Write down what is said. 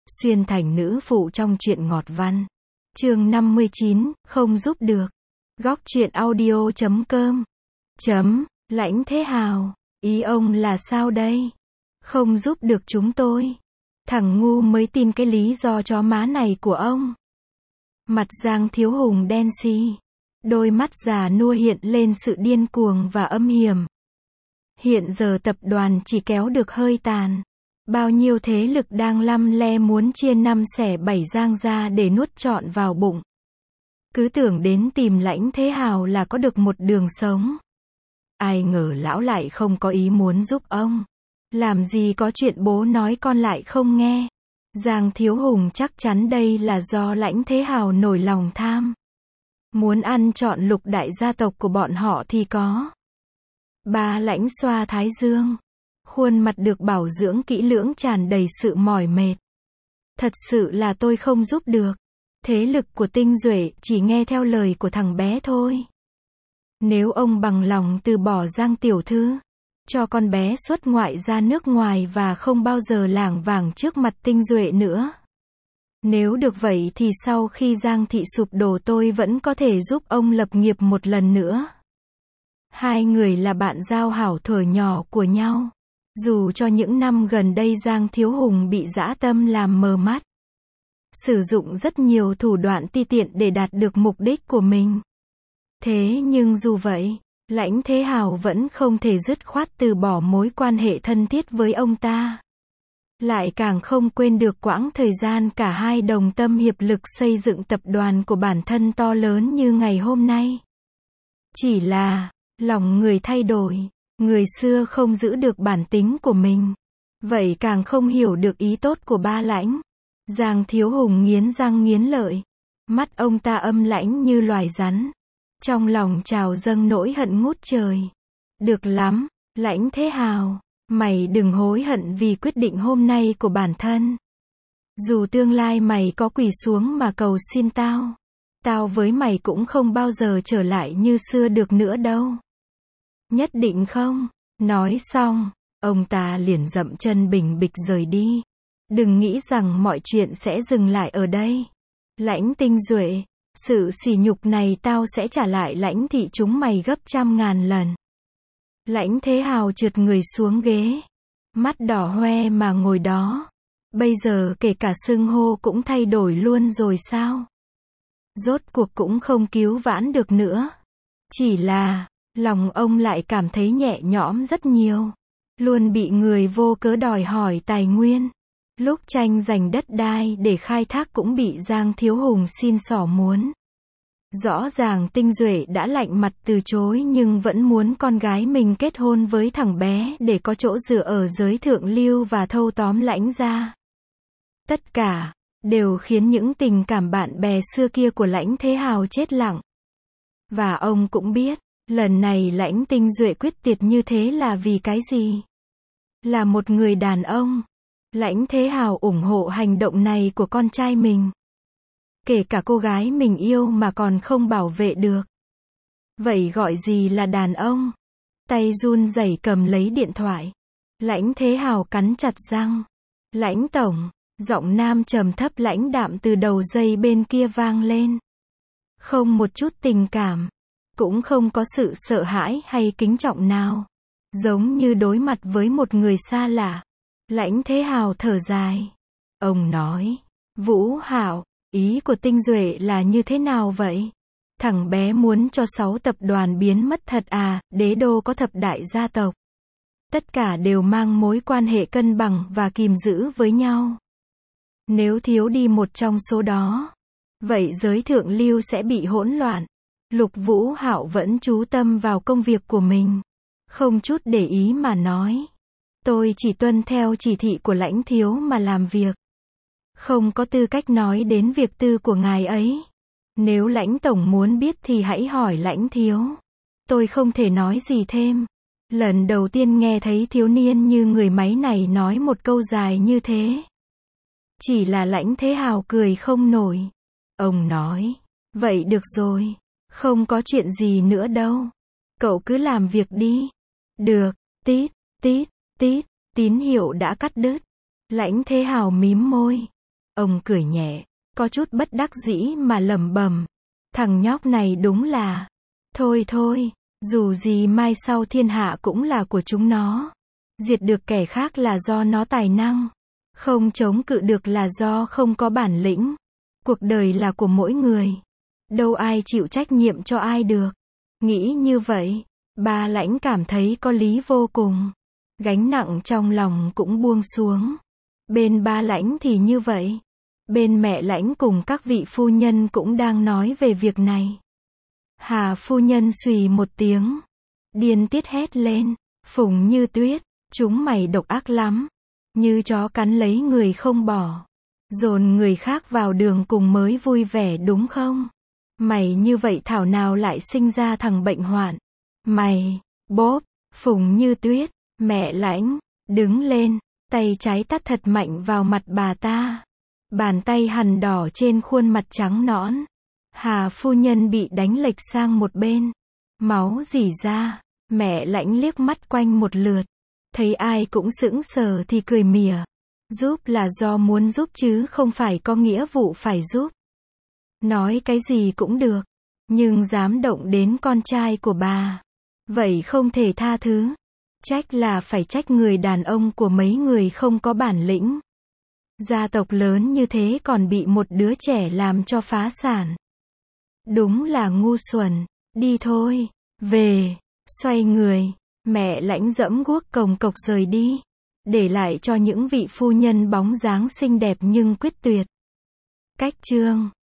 Xuyên thành nữ phụ trong truyện ngọt văn. Chương 59, không giúp được. Góc truyện audio.com. Lãnh Thế Hào, ý ông là sao đây? Không giúp được chúng tôi. Thằng ngu mới tin cái lý do chó má này của ông. Mặt Giang Thiếu Hùng đen xì. Đôi mắt già nua hiện lên sự điên cuồng và âm hiểm. Hiện giờ tập đoàn chỉ kéo được hơi tàn. Bao nhiêu thế lực đang lăm le muốn chia năm xẻ bảy Giang ra để nuốt trọn vào bụng. Cứ tưởng đến tìm Lãnh Thế Hào là có được một đường sống. Ai ngờ lão lại không có ý muốn giúp ông. Làm gì có chuyện bố nói con lại không nghe. Giang Thiếu Hùng chắc chắn đây là do Lãnh Thế Hào nổi lòng tham. Muốn ăn trọn lục đại gia tộc của bọn họ thì có. Ba Lãnh xoa thái dương. Khuôn mặt được bảo dưỡng kỹ lưỡng tràn đầy sự mỏi mệt. Thật sự là tôi không giúp được. Thế lực của Tinh Duệ chỉ nghe theo lời của thằng bé thôi. Nếu ông bằng lòng từ bỏ Giang tiểu thư, cho con bé xuất ngoại ra nước ngoài và không bao giờ lảng vảng trước mặt Tinh Duệ nữa. Nếu được vậy thì sau khi Giang thị sụp đổ tôi vẫn có thể giúp ông lập nghiệp một lần nữa. Hai người là bạn giao hảo thuở nhỏ của nhau. Dù cho những năm gần đây Giang Thiếu Hùng bị dã tâm làm mờ mắt. Sử dụng rất nhiều thủ đoạn ti tiện để đạt được mục đích của mình. Thế nhưng dù vậy, Lãnh Thế Hào vẫn không thể dứt khoát từ bỏ mối quan hệ thân thiết với ông ta. Lại càng không quên được quãng thời gian cả hai đồng tâm hiệp lực xây dựng tập đoàn của bản thân to lớn như ngày hôm nay. Chỉ là, lòng người thay đổi, người xưa không giữ được bản tính của mình. Vậy càng không hiểu được ý tốt của ba Lãnh. Giang Thiếu Hùng nghiến răng nghiến lợi. Mắt ông ta âm lãnh như loài rắn. Trong lòng trào dâng nỗi hận ngút trời. Được lắm, Lãnh Thế Hào. Mày đừng hối hận vì quyết định hôm nay của bản thân. Dù tương lai mày có quỳ xuống mà cầu xin tao. Tao với mày cũng không bao giờ trở lại như xưa được nữa đâu. Nhất định không? Nói xong, ông ta liền dậm chân bình bịch rời đi. Đừng nghĩ rằng mọi chuyện sẽ dừng lại ở đây. Lãnh Tinh Duệ, sự sỉ nhục này tao sẽ trả lại Lãnh thị chúng mày gấp 100.000 lần. Lãnh Thế Hào trượt người xuống ghế. Mắt đỏ hoe mà ngồi đó. Bây giờ kể cả xưng hô cũng thay đổi luôn rồi sao? Rốt cuộc cũng không cứu vãn được nữa. Chỉ là, lòng ông lại cảm thấy nhẹ nhõm rất nhiều. Luôn bị người vô cớ đòi hỏi tài nguyên. Lúc tranh giành đất đai để khai thác cũng bị Giang Thiếu Hùng xin xỏ muốn. Rõ ràng Tinh Duệ đã lạnh mặt từ chối nhưng vẫn muốn con gái mình kết hôn với thằng bé để có chỗ dựa ở giới thượng lưu và thâu tóm Lãnh gia. Tất cả đều khiến những tình cảm bạn bè xưa kia của Lãnh Thế Hào chết lặng. Và ông cũng biết, lần này Lãnh Tinh Duệ quyết tuyệt như thế là vì cái gì? Là một người đàn ông. Lãnh Thế Hào ủng hộ hành động này của con trai mình. Kể cả cô gái mình yêu mà còn không bảo vệ được. Vậy gọi gì là đàn ông? Tay run rẩy cầm lấy điện thoại. Lãnh Thế Hào cắn chặt răng. Lãnh tổng, giọng nam trầm thấp lãnh đạm từ đầu dây bên kia vang lên. Không một chút tình cảm. Cũng không có sự sợ hãi hay kính trọng nào. Giống như đối mặt với một người xa lạ. Lãnh Thế Hào thở dài. Ông nói, Vũ Hạo, ý của Tinh Duệ là như thế nào vậy? Thằng bé muốn cho 6 tập đoàn biến mất thật à? Đế đô có thập đại gia tộc. Tất cả đều mang mối quan hệ cân bằng và kìm giữ với nhau. Nếu thiếu đi một trong số đó, vậy giới thượng lưu sẽ bị hỗn loạn. Lục Vũ Hạo vẫn chú tâm vào công việc của mình. Không chút để ý mà nói. Tôi chỉ tuân theo chỉ thị của Lãnh thiếu mà làm việc. Không có tư cách nói đến việc tư của ngài ấy. Nếu Lãnh tổng muốn biết thì hãy hỏi Lãnh thiếu. Tôi không thể nói gì thêm. Lần đầu tiên nghe thấy thiếu niên như người máy này nói một câu dài như thế. Chỉ là Lãnh Thế Hào cười không nổi. Ông nói, vậy được rồi. Không có chuyện gì nữa đâu. Cậu cứ làm việc đi. Được, tít, tít, tít, tín hiệu đã cắt đứt. Lãnh Thế Hào mím môi. Ông cười nhẹ, có chút bất đắc dĩ mà lẩm bẩm. Thằng nhóc này đúng là... Thôi thôi, dù gì mai sau thiên hạ cũng là của chúng nó. Diệt được kẻ khác là do nó tài năng. Không chống cự được là do không có bản lĩnh. Cuộc đời là của mỗi người. Đâu ai chịu trách nhiệm cho ai được. Nghĩ như vậy, Ba Lãnh cảm thấy có lý vô cùng. Gánh nặng trong lòng cũng buông xuống. Bên Ba Lãnh thì như vậy. Bên mẹ Lãnh cùng các vị phu nhân cũng đang nói về việc này. Hà phu nhân xùy một tiếng. Điên tiết hét lên. Phùng Như Tuyết, chúng mày độc ác lắm. Như chó cắn lấy người không bỏ. Dồn người khác vào đường cùng mới vui vẻ đúng không? Mày như vậy thảo nào lại sinh ra thằng bệnh hoạn. Mày, bốp, Phùng Như Tuyết, mẹ Lãnh, đứng lên, tay trái tát thật mạnh vào mặt bà ta. Bàn tay hằn đỏ trên khuôn mặt trắng nõn. Hà phu nhân bị đánh lệch sang một bên. Máu rỉ ra, mẹ Lãnh liếc mắt quanh một lượt. Thấy ai cũng sững sờ thì cười mỉa. Giúp là do muốn giúp chứ không phải có nghĩa vụ phải giúp. Nói cái gì cũng được. Nhưng dám động đến con trai của bà. Vậy không thể tha thứ. Trách là phải trách người đàn ông của mấy người không có bản lĩnh. Gia tộc lớn như thế còn bị một đứa trẻ làm cho phá sản. Đúng là ngu xuẩn. Đi thôi. Về. Xoay người. Mẹ Lãnh dẫm guốc cồng cộc rời đi. Để lại cho những vị phu nhân bóng dáng xinh đẹp nhưng quyết tuyệt. Cách chương